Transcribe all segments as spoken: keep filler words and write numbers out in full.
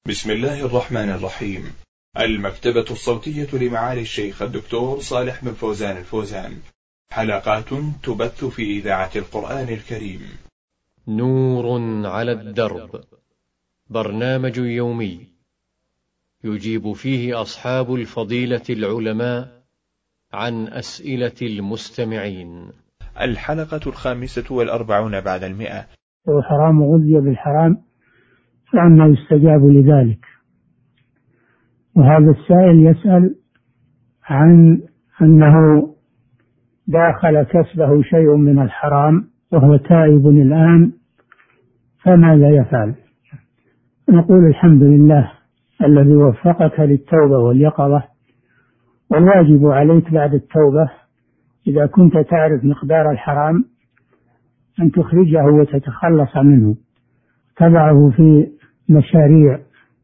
بسم الله الرحمن الرحيم. المكتبة الصوتية لمعالي الشيخ الدكتور صالح بن فوزان الفوزان، حلقات تبث في إذاعة القرآن الكريم. نور على الدرب، برنامج يومي يجيب فيه أصحاب الفضيلة العلماء عن أسئلة المستمعين. الحلقة الخامسة والأربعون بعد المئة. وحرام غذي بالحرام فأنه يستجاب لذلك. وهذا السائل يسأل عن أنه داخل كسبه شيء من الحرام وهو تائب الآن، فماذا يفعل؟ نقول الحمد لله الذي وفقك للتوبة واليقظة، والواجب عليك بعد التوبة إذا كنت تعرف مقدار الحرام أن تخرجه وتتخلص منه، تضعه في مشاريع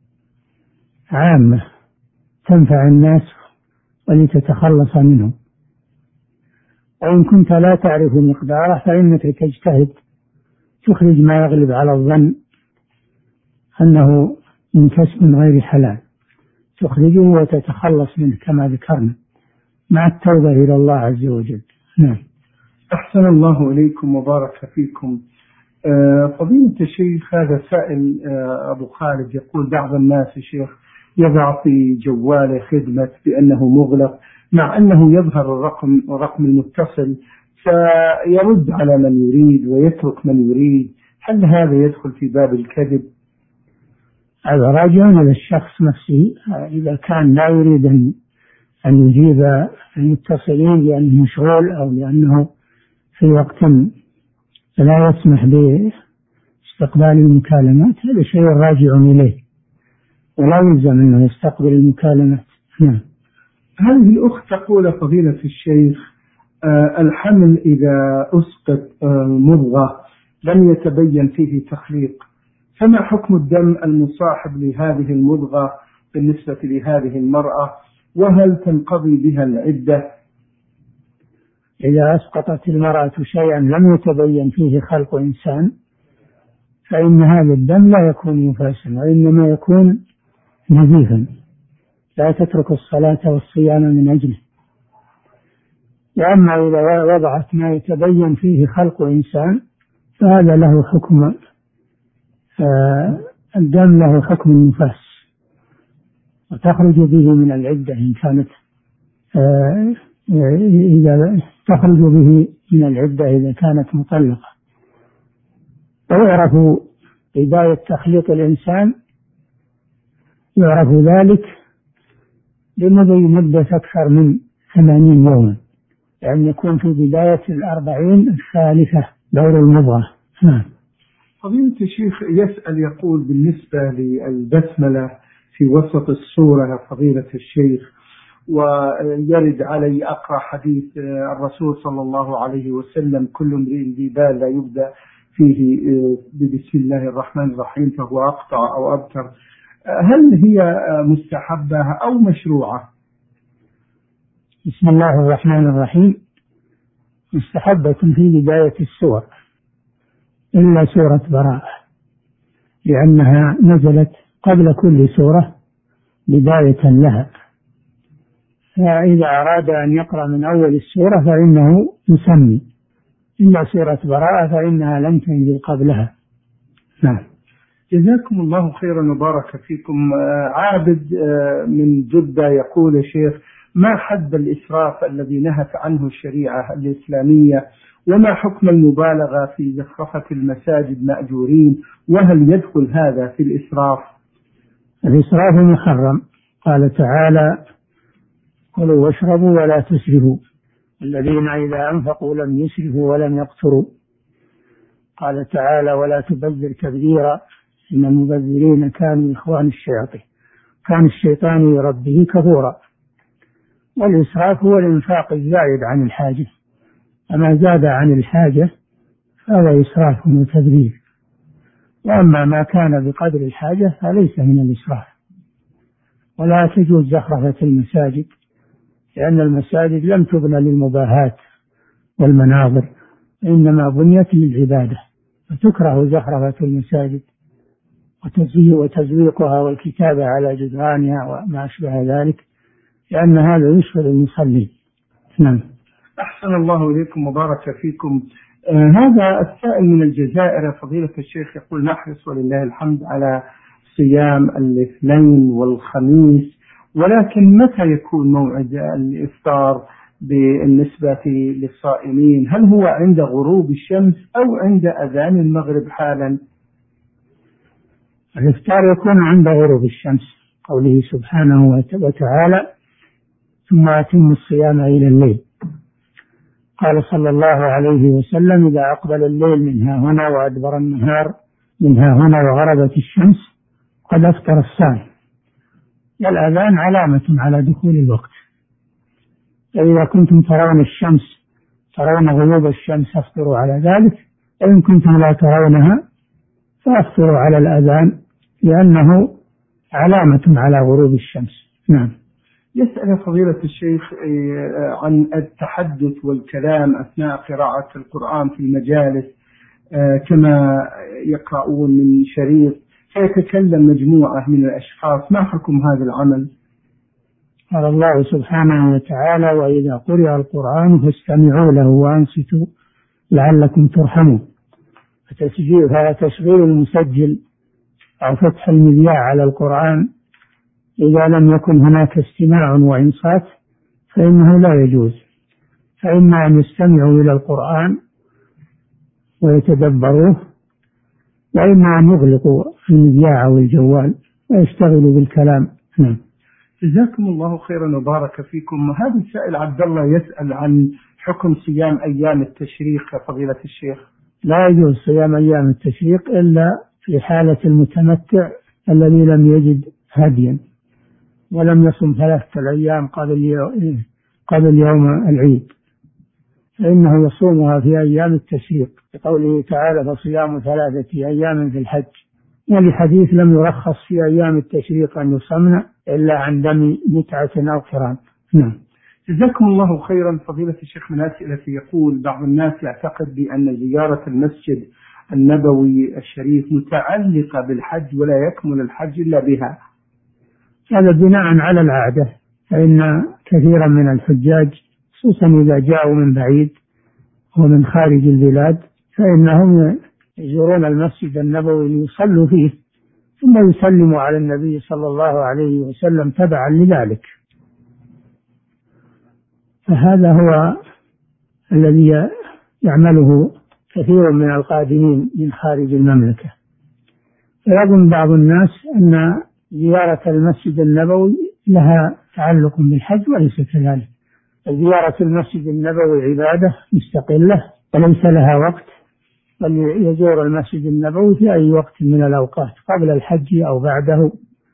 عامة تنفع الناس ولتتخلص منه. وإن كنت لا تعرف مقداره فإنك تجتهد تخرج ما يغلب على الظن أنه من كسب غير حلال، تخرجه وتتخلص منه كما ذكرنا مع التوبة إلى الله عز وجل. نعم. أحسن الله إليكم وبارك فيكم. آه فضيلة الشيخ، هذا سائل آه أبو خالد يقول بعض الناس الشيخ يضع في جواله خدمة بأنه مغلق، مع أنه يظهر الرقم الرقم المتصل فيرد على من يريد ويترك من يريد، هل هذا يدخل في باب الكذب؟ هذا راجع إلى الشخص نفسه، إذا كان لا يريد أن أن يجيب المتصلين لأنه مشغول أو لأنه في وقت لا يسمح باستقبال المكالمات، هذا شيء راجع إليه ولا يلزم أنه يستقبل المكالمات. نعم. هذه الأخت تقول فضيلة الشيخ آه الحمل إذا أسقط آه مضغة لم يتبين فيه تخليق، فما حكم الدم المصاحب لهذه المضغة بالنسبة لهذه المرأة، وهل تنقضي بها العدة؟ إذا أسقطت المرأة شيئا لم يتبين فيه خلق إنسان فإن هذا الدم لا يكون نفاسا وإنما يكون نزيفا، لا تترك الصلاة والصيام من أجله. وأما إذا وضعت ما يتبين فيه خلق إنسان فهذا له حكم آه الدم له حكم النفاس، وتخرج به من العدة إن كانت آه إذا تخرج به من العدة إذا كانت مطلقة. ويعرف بداية تخليط الإنسان يعرف ذلك لمدة مدة أكثر من ثمانين يوما، يعني يكون في بداية الأربعين الثالثة دور المضغة. فضيلة الشيخ يسأل يقول بالنسبة للبسملة في وسط السورة فضيلة الشيخ، ويرد علي أقرأ حديث الرسول صلى الله عليه وسلم كل امرئ ذي بال لا يبدأ فيه بسم الله الرحمن الرحيم فهو أقطع أو أبتر، هل هي مستحبة أو مشروعة؟ بسم الله الرحمن الرحيم مستحبة في بداية السور إلا سورة براءة، لأنها نزلت قبل كل سورة بداية لها، فإذا أراد أن يقرأ من أول السورة فإنه يسمي، إلا سورة براءة فإنها لم تنزل قبلها. نعم. جزاكم الله خيرا وبارك فيكم. عابد من جدة يقول يا شيخ ما حد الإسراف الذي نهت عنه الشريعة الإسلامية، وما حكم المبالغة في زخرفة المساجد مأجورين، وهل يدخل هذا في الإسراف؟ الإسراف محرم، قال تعالى كلوا واشربوا ولا تسرفوا الذين إذا أنفقوا لم يسرفوا ولم يقتروا. قال تعالى ولا تبذر تبذيرا إن المبذرين كانوا إخوان الشياطين كان الشيطان لربه كفورا. والإسراف هو الإنفاق الزائد عن الحاجة، أما زاد عن الحاجة فهذا إسراف وتبذير، وأما ما كان بقدر الحاجة فليس من الإسراف. ولا تجوز زخرفة المساجد، لأن المساجد لم تبنى للمباهات والمناظر، إنما بنيت للعبادة، فتكره زخرفة المساجد. وتزويقها والكتابة على جدرانها وما أشبه ذلك، لأن هذا يشغل المصلي. نعم. أحسن الله إليكم وبارك فيكم. آه هذا السائل من الجزائر فضيلة الشيخ يقول: نحرص ولله الحمد على صيام الاثنين والخميس، ولكن متى يكون موعد الإفطار بالنسبة للصائمين؟ هل هو عند غروب الشمس أو عند أذان المغرب حالا؟ الإفطار يكون عند غروب الشمس، قوله سبحانه وتعالى: ثم أتم الصيام إلى الليل. قال صلى الله عليه وسلم: إذا أقبل الليل من ها هنا وأدبر النهار من ها هنا وغربت الشمس قد أفطر الصائم. والأذان علامة على دخول الوقت، فإذا كنتم ترون الشمس ترون غروب الشمس فافطروا على ذلك، وإن كنتم لا ترونها فافطروا على الأذان، لأنه علامة على غروب الشمس. نعم. يسأل فضيلة الشيخ عن التحدث والكلام أثناء قراءة القرآن في المجالس، كما يقرؤون من شريط فيتكلم مجموعة من الأشخاص، ما حكم هذا العمل؟ قال الله سبحانه وتعالى: وإذا قرئ القرآن فاستمعوا له وأنصتوا لعلكم ترحمون. فتشغيل المسجل أو فتح المذياع على القرآن إذا لم يكن هناك استماع وإنصات فإنه لا يجوز، فإما أن يستمعوا إلى القرآن ويتدبروه، وإما أن يغلقوا المذياع أو الجوال ويشتغلوا بالكلام. نعم. جزاكم الله خيرا وبارك فيكم. هذا السائل عبد الله يسأل عن حكم صيام أيام التشريق فضيلة الشيخ. لا يجوز صيام أيام التشريق إلا في حالة المتمتع الذي لم يجد هديا ولم يصم ثلاثة الأيام قبل قبل يوم العيد، فإنه يصومها في أيام التشريق، بقوله تعالى: فصيام ثلاثة أيام في الحج. ولحديث: لم يرخص في أيام التشريق أن يصمن إلا عن دم متعة أو قران. نعم. جزاكم الله خيرا فضيلة الشيخ. من أسئلتي يقول: بعض الناس يعتقد بأن زيارة المسجد النبوي الشريف متعلقة بالحج ولا يكمل الحج إلا بها. هذا بناء على العادة، فإن كثيرا من الحجاج خصوصا إذا جاءوا من بعيد ومن خارج البلاد فإنهم يزورون المسجد النبوي ليصلوا فيه ثم يسلموا على النبي صلى الله عليه وسلم تبعا لذلك. فهذا هو الذي يعمله كثير من القادمين من خارج المملكة. فيظن بعض الناس أن زيارة المسجد النبوي لها تعلق بالحج، وليس كذلك. زيارة المسجد النبوي عبادة مستقلة وليس لها وقت، بل يزور المسجد النبوي في أي وقت من الأوقات قبل الحج أو بعده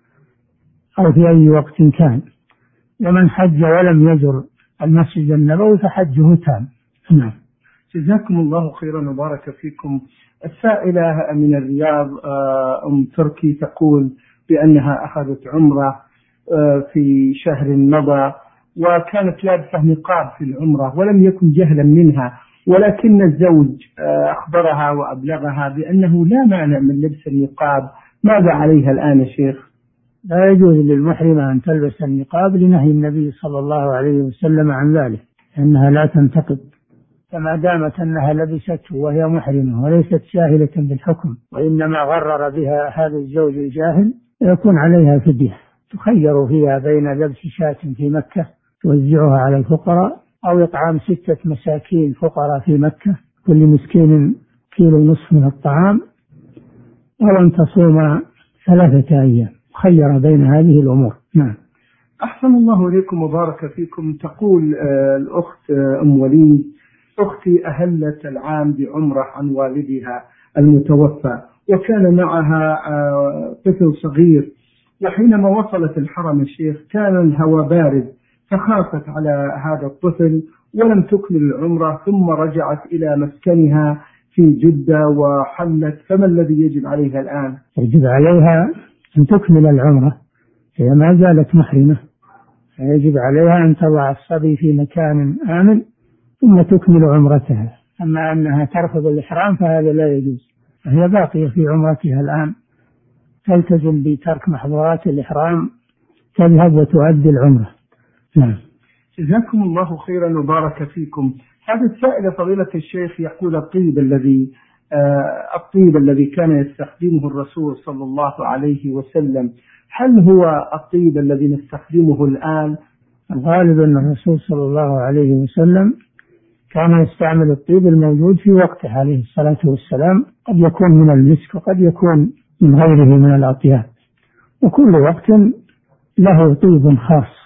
أو في أي وقت كان. ومن حج ولم يزر المسجد النبوي فحجه تام. نعم. جزاكم الله خيرا وبارك فيكم. السائلة من الرياض أم تركي تقول بأنها أخذت عمرة في شهر مضى وكانت لابسة نقاب في العمرة ولم يكن جهلا منها، ولكن الزوج أخبرها وأبلغها بأنه لا مانع من لبس النقاب. ماذا عليها الآن يا شيخ؟ لا يجوز للمحرمة أن تلبس النقاب لنهي النبي صلى الله عليه وسلم عن ذلك، أنها لا تنتقد، فما دامت أنها لبسته وهي محرمة وليست جاهلة بالحكم وإنما غرر بها هذا الزوج الجاهل يكون عليها فدية، تخير فيها بين لبس شاة في مكة توزعها على الفقراء أو إطعام ستة مساكين فقراء في مكة كل مسكين كيلو نصف من الطعام، أو أن تصوم ثلاثة أيام، خير بين هذه الأمور. نعم. أحسن الله إليكم وبارك فيكم. تقول آه الأخت آه أم وليد: أختي أهلت العام بعمرة عن والدها المتوفى وكان معها آه طفل صغير، وحينما وصلت الحرم الشيخ كان الهواء بارد فخافت على هذا الطفل ولم تكمل العمرة ثم رجعت إلى مسكنها في جدة وحلت، فما الذي يجب عليها الآن؟ يجب عليها أن تكمل العمرة، هي ما زالت محرمة، يجب عليها أن تضع الصبي في مكان آمن ثم تكمل عمرتها. أما أنها ترفض الإحرام فهذا لا يجوز، فهي باقية في عمرتها الآن تلتزم بترك محظورات الإحرام تذهب وتؤدي العمرة. نعم. جزاكم الله خيرا وبارك فيكم. هذا السائل فضيلة الشيخ يقول الطيب الذي آه الطيب الذي كان يستخدمه الرسول صلى الله عليه وسلم هل هو الطيب الذي نستخدمه الآن؟ الغالب أن الرسول صلى الله عليه وسلم كان يستعمل الطيب الموجود في وقته عليه الصلاة والسلام، قد يكون من المسك وقد يكون من غيره من الأطياب، وكل وقت له طيب خاص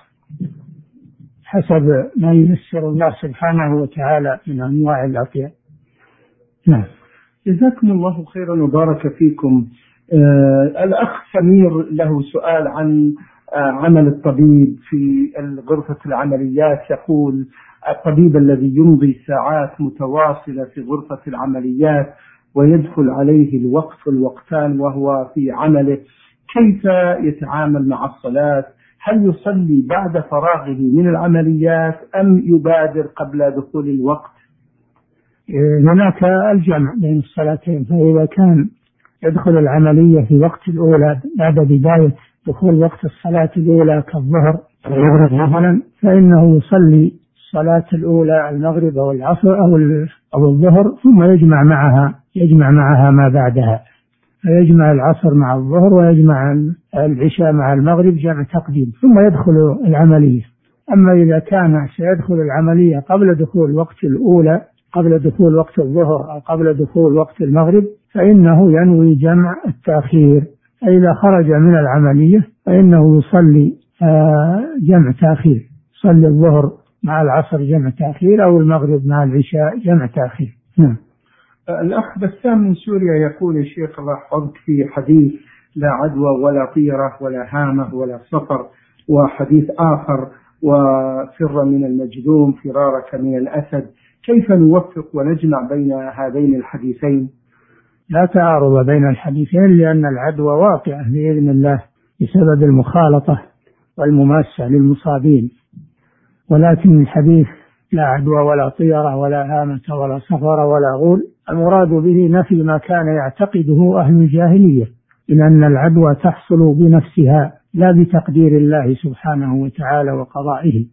حسب ما ييسر الله سبحانه وتعالى من أنواع الأطياب. نعم. جزاكم الله خيرا وبارك فيكم. آه الأخ سمير له سؤال عن آه عمل الطبيب في غرفة العمليات. يقول الطبيب الذي يمضي ساعات متواصلة في غرفة العمليات ويدخل عليه الوقت والوقتان وهو في عمله، كيف يتعامل مع الصلاة؟ هل يصلي بعد فراغه من العمليات أم يبادر قبل دخول الوقت؟ هناك الجمع بين الصلاتين، فإذا كان يدخل العملية في وقت الأولى بعد بداية دخول وقت الصلاة الأولى كالظهر والمغرب مثلا، فإنه يصلي الصلاة الأولى المغرب أو العصر أو أو الظهر ثم يجمع معها يجمع معها ما بعدها، فيجمع العصر مع الظهر ويجمع العشاء مع المغرب جمع تقديم ثم يدخل العملية. أما إذا كان سيدخل العملية قبل دخول وقت الأولى قبل دخول وقت الظهر أو قبل دخول وقت المغرب فإنه ينوي جمع التأخير، فإذا خرج من العملية فإنه يصلي جمع تأخير، يصلي الظهر مع العصر جمع تأخير أو المغرب مع العشاء جمع تأخير. نعم. الأخ بسام من سوريا يقول يا شيخ الله يحفظك في حديث لا عدوى ولا طيرة ولا هامة ولا سفر، وحديث آخر وفر من المجذوم فرارك من الأسد، كيف نوفق ونجمع بين هذين الحديثين؟ لا تعارض بين الحديثين لأن العدوى واقعة بإذن الله بسبب المخالطة والمماسة للمصابين، ولكن الحديث لا عدوى ولا طيرة ولا هامة ولا سفر ولا غول المراد به نفي ما كان يعتقده أهل الجاهلية من أن العدوى تحصل بنفسها لا بتقدير الله سبحانه وتعالى وقضائه،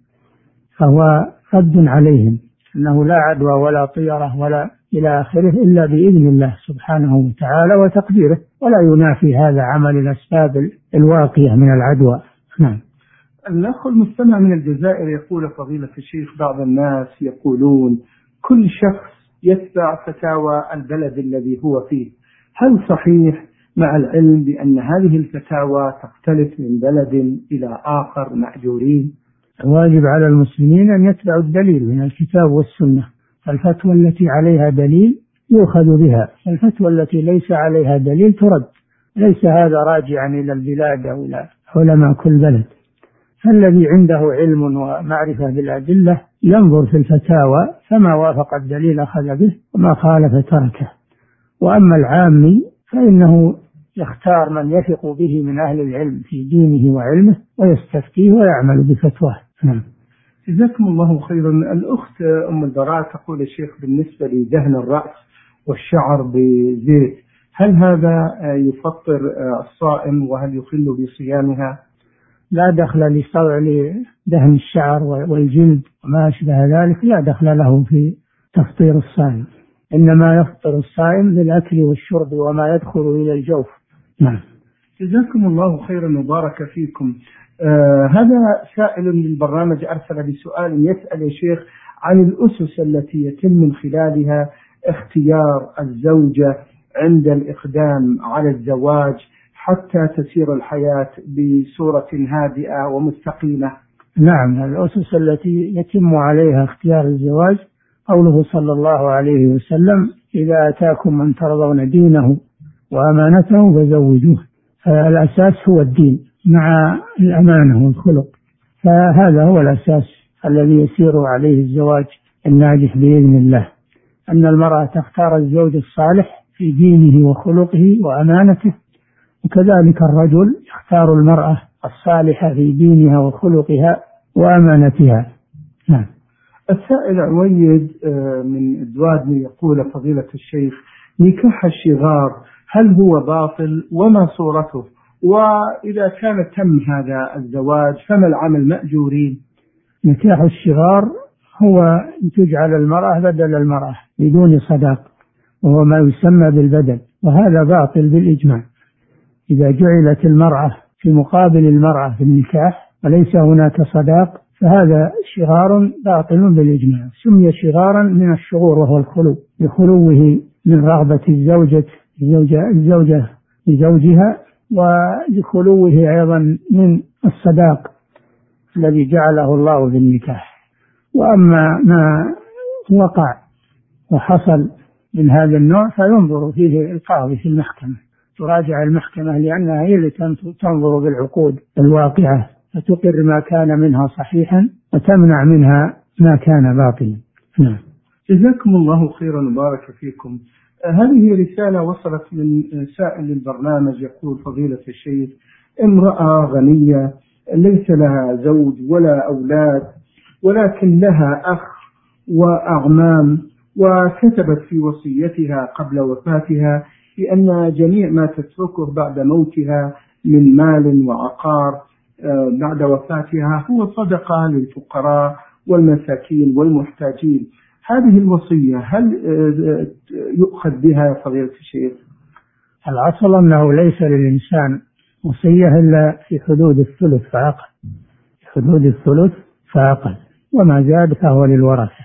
فهو رد عليهم أنه لا عدوى ولا طيرة ولا إلى آخره إلا بإذن الله سبحانه وتعالى وتقديره، ولا ينافي هذا عمل الأسباب الواقية من العدوى. نعم. الأخ المستمع من الجزائر يقول فضيلة الشيخ بعض الناس يقولون كل شخص يتبع فتاوى البلد الذي هو فيه، هل صحيح مع العلم بأن هذه الفتاوى تختلف من بلد إلى آخر مأجورين؟ واجب على المسلمين أن يتبعوا الدليل من الكتاب والسنة، الفتوى التي عليها دليل يؤخذ بها، الفتوى التي ليس عليها دليل ترد، ليس هذا راجعا إلى البلاد أو إلى علماء كل بلد، فالذي عنده علم ومعرفة بالأدلة ينظر في الفتاوى فما وافق الدليل أخذ به وما خالف تركه، وأما العامي فإنه يختار من يثق به من أهل العلم في دينه وعلمه ويستفتيه ويعمل بفتواه. نعم. جزاكم الله خيرا. الأخت أم البراء تقول الشيخ بالنسبة لدهن الرأس والشعر بزيت هل هذا يفطر الصائم وهل يخل بصيامها؟ لا دخل لدهن الشعر والجلد وما أشبه ذلك، لا دخل له في تفطير الصائم، إنما يفطر الصائم بالأكل والشرب وما يدخل إلى الجوف. نعم. جزاكم الله خيرا وبارك فيكم. آه هذا سائل للبرنامج أرسل بسؤال يسأل يا شيخ عن الأسس التي يتم من خلالها اختيار الزوجة عند الإقدام على الزواج حتى تسير الحياة بصورة هادئة ومستقيمة. نعم، الأسس التي يتم عليها اختيار الزواج قوله صلى الله عليه وسلم إذا أتاكم من ترضون دينه وأمانته فزوجوه، فالأساس هو الدين مع الأمانة والخلق، فهذا هو الأساس الذي يسير عليه الزواج الناجح بإذن الله، أن المرأة تختار الزوج الصالح في دينه وخلقه وأمانته، وكذلك الرجل يختار المرأة الصالحة في دينها وخلقها وأمانتها. نعم. السائل عويد من الدوادمي يقول فضيلة الشيخ نكاح الشغار هل هو باطل وما صورته وإذا كان تم هذا الزواج فما العمل مأجورين؟ نكاح الشغار هو أن تجعل المرأة بدل المرأة بدون صداق، وهو ما يسمى بالبدل، وهذا باطل بالإجماع. إذا جعلت المرأة في مقابل المرأة في النكاح وليس هناك صداق فهذا شغار باطل بالإجماع. سمي شغارا من الشغور وهو الخلو، لخلوه من رغبة الزوجة الزوجة لزوجها، ولخلوه أيضا من الصداق الذي جعله الله بالنكاح. وأما ما وقع وحصل من هذا النوع فينظر فيه القاضي في المحكمة، تراجع المحكمة لأنها هي اللي تنظر بالعقود الواقعة فتقر ما كان منها صحيحا وتمنع منها ما كان باطلا. نعم. جزاكم الله خيرا وبارك فيكم. هذه رسالة وصلت من سائل البرنامج يقول: فضيلة الشيخ، امرأة غنية ليس لها زوج ولا أولاد ولكن لها أخ وأعمام، وكتبت في وصيتها قبل وفاتها بأن جميع ما تتركه بعد موتها من مال وعقار بعد وفاتها هو صدقة للفقراء والمساكين والمحتاجين. هذه الوصية هل يؤخذ بها يا فضيلة الشيخ؟ الأصل أنه ليس للإنسان وصية إلا في حدود الثلث فأقل، في حدود الثلث فأقل، وما زاد فهو للورثة.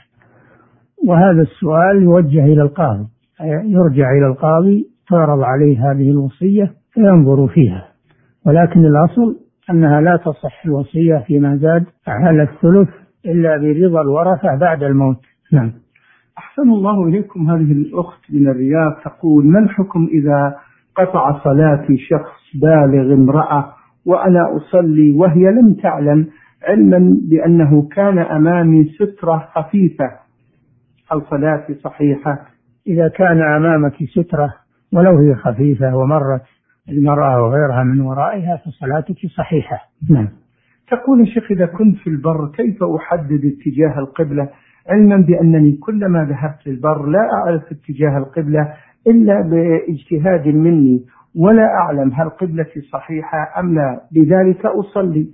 وهذا السؤال يوجه إلى القاضي، يرجع إلى القاضي تعرض عليه هذه الوصية فينظر فيها، ولكن الأصل أنها لا تصح الوصية فيما زاد على الثلث إلا برضا الورثة بعد الموت. نعم. أحسن الله إليكم. هذه الأخت من الرياض تقول: ما الحكم إذا قطع صلاتي شخص بالغ امرأة وأنا أصلي وهي لم تعلم، علما بأنه كان أمامي سترة خفيفة، هل صلاتي صحيحة؟ إذا كان أمامك سترة ولو هي خفيفة ومرت المرأة وغيرها من ورائها فصلاتك صحيحة. نعم. تقول: الشيخ، إذا كنت في البر كيف أحدد اتجاه القبلة، علما بأنني كلما ذهبت للبر لا أعرف اتجاه القبلة إلا باجتهاد مني ولا أعلم هل قبلتي صحيحة أم لا، لذلك أصلي.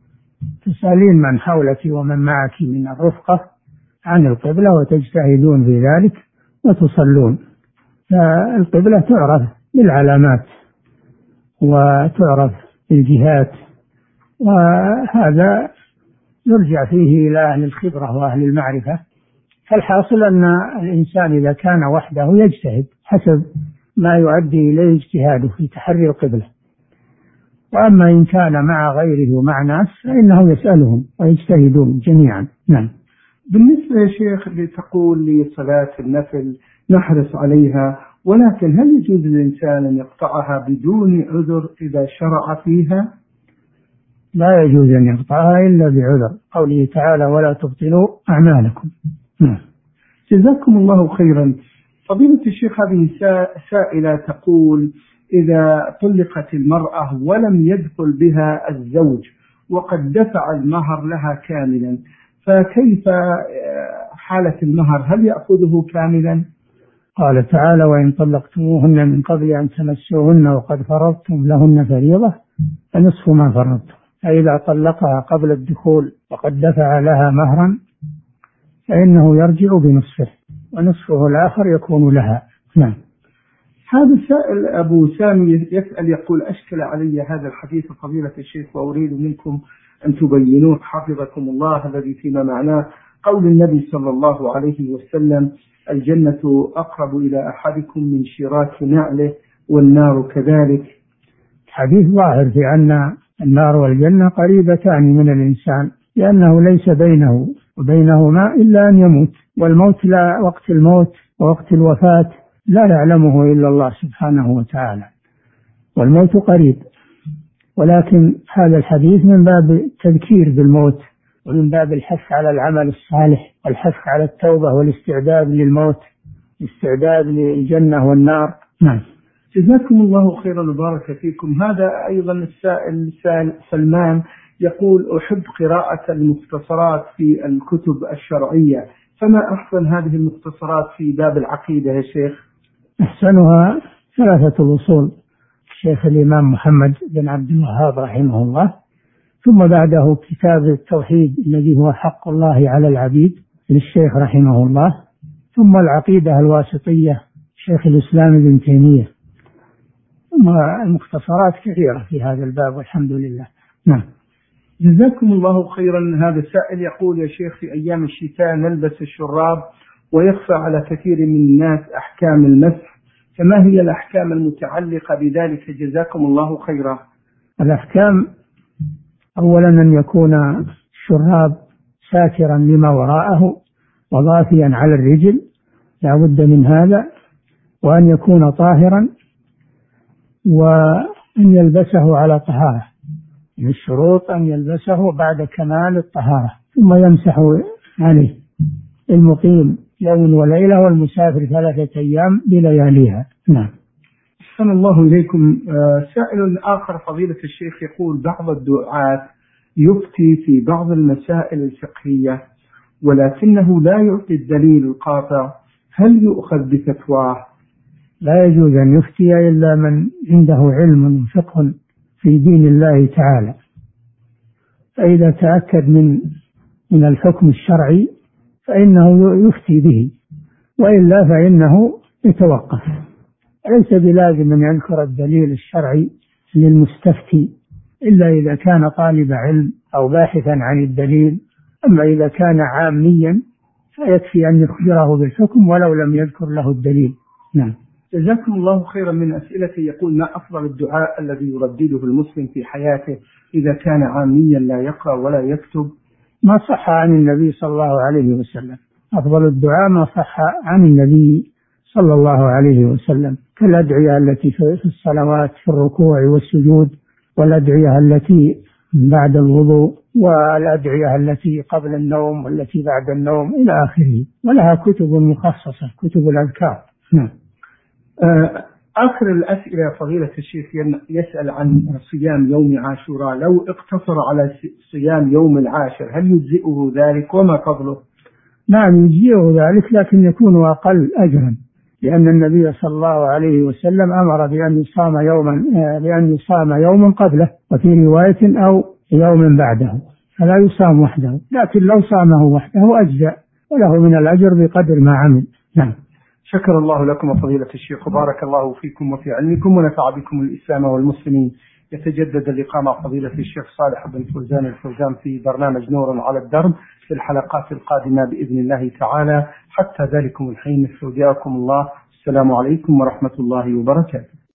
تسألين من حولك ومن معك من الرفقة عن القبلة وتجتهدون في ذلك وتصلون. فالقبلة تعرف بالعلامات وتعرف بالجهات، وهذا يرجع فيه إلى أهل الخبرة وأهل المعرفة. فالحاصل أن الإنسان إذا كان وحده يجتهد حسب ما يؤدي إليه اجتهاده في تحري القبلة، وأما إن كان مع غيره ومع ناس فإنه يسألهم ويجتهدون جميعا. نعم. بالنسبة يا شيخ لتقول لي صلاة النفل نحرص عليها، ولكن هل يجوز للإنسان أن يقطعها بدون عذر إذا شرع فيها؟ لا يجوز أن يقطعها إلا بعذر، قوله تعالى: ولا تبطلوا أعمالكم. نعم. جزاكم الله خيرا. فضيلة الشيخ، هذه سائلة تقول: إذا طلقت المرأة ولم يدخل بها الزوج وقد دفع المهر لها كاملا، فكيف حالة المهر، هل يأخذه كاملا؟ قال تعالى: وإن طلقتموهن من قبل أن تمسوهن وقد فرضتم لهن فريضة فنصف ما فرضتم. فإذا طلقها قبل الدخول وقد دفع لها مهرا فإنه يرجع بنصفه، ونصفه الآخر يكون لها. نعم. هذا السائل أبو سامي يسأل يقول: أشكل علي هذا الحديث فضيلة الشيخ، وأريد منكم أن تبينوه حفظكم الله، الذي فيما معناه قول النبي صلى الله عليه وسلم: الجنة أقرب إلى أحدكم من شراك نعله والنار كذلك. حديث ظاهر في أن النار والجنة قريبتان من الإنسان، لأنه ليس بينه وبينهما إلا أن يموت، والموت لا وقت الموت ووقت الوفاة لا يعلمه إلا الله سبحانه وتعالى، والموت قريب. ولكن هذا الحديث من باب التذكير بالموت، ومن باب الحث على العمل الصالح والحث على التوبة والاستعداد للموت، الاستعداد للجنة والنار. نعم. جزاكم الله خيرا وبارك فيكم. هذا أيضا السائل سلمان يقول: أحب قراءة المختصرات في الكتب الشرعية، فما أحسن هذه المختصرات في باب العقيدة يا شيخ؟ أحسنها ثلاثة الأصول: الشيخ الإمام محمد بن عبد الوهاب رحمه الله، ثم بعده كتاب التوحيد الذي هو حق الله على العبيد للشيخ رحمه الله، ثم العقيدة الواسطية شيخ الإسلام ابن تيمية، ثم المختصرات كثيرة في هذا الباب والحمد لله. نعم. جزاكم الله خيرا. هذا سائل يقول: يا شيخ، في أيام الشتاء نلبس الشراب ويخفى على كثير من الناس أحكام المسح، فما هي الأحكام المتعلقة بذلك؟ جزاكم الله خيرا. الأحكام: أولا أن يكون الشراب ساترا لما وراءه وضافيا على الرجل، لا بد من هذا، وأن يكون طاهرا، وأن يلبسه على طهارة. من الشروط أن يلبسه بعد كمال الطهارة، ثم يمسح عليه المقيم يوم وليلة والمسافر ثلاثة أيام بلياليها. نعم. أحسن الله إليكم. سائل آخر فضيلة الشيخ يقول: بعض الدعاة يفتي في بعض المسائل الفقهية ولكنه لا يعطي الدليل القاطع، هل يؤخذ بفتواه؟ لا يجوز أن يفتي إلا من عنده علم وفقه في دين الله تعالى، فإذا تأكد من من الحكم الشرعي فإنه يفتي به، وإلا فإنه يتوقف. ليس بلازم أن يذكر الدليل الشرعي للمستفتي إلا إذا كان طالب علم أو باحثا عن الدليل، أما إذا كان عاميا فيكفي أن يخبره بالحكم ولو لم يذكر له الدليل. نعم. جزاكم الله خيرا. من أسئلة يقول: ما أفضل الدعاء الذي يردده المسلم في حياته إذا كان عاميا لا يقرأ ولا يكتب؟ ما صح عن النبي صلى الله عليه وسلم. أفضل الدعاء ما صح عن النبي صلى الله عليه وسلم، كالأدعية التي في الصلوات في الركوع والسجود، والأدعية التي بعد الوضوء، والأدعية التي قبل النوم والتي بعد النوم إلى آخره، ولها كتب مخصصة، كتب الأذكار. نعم. آخر الأسئلة فضيلة الشيخ يسأل عن صيام يوم عاشوراء، لو اقتصر على صيام يوم العاشر هل يجزئه ذلك وما فضله؟ نعم يجزئه ذلك، لكن يكون أقل أجرا، لأن النبي صلى الله عليه وسلم أمر بأن يصام يوما بأن يصام يوما قبله، وفي رواية أو يوم بعده، فلا يصام وحده، لكن لو صامه وحده أجزأ وله من الأجر بقدر ما عمل. نعم. شكر الله لكم فضيلة الشيخ، وبارك الله فيكم وفي علمكم، ونفع بكم الإسلام والمسلمين. يتجدد اللقاء مع فضيلة الشيخ صالح بن فوزان الفوزان في برنامج نور على الدرب في الحلقات القادمة بإذن الله تعالى. حتى ذلكم الحين نستودعكم الله. السلام عليكم ورحمة الله وبركاته.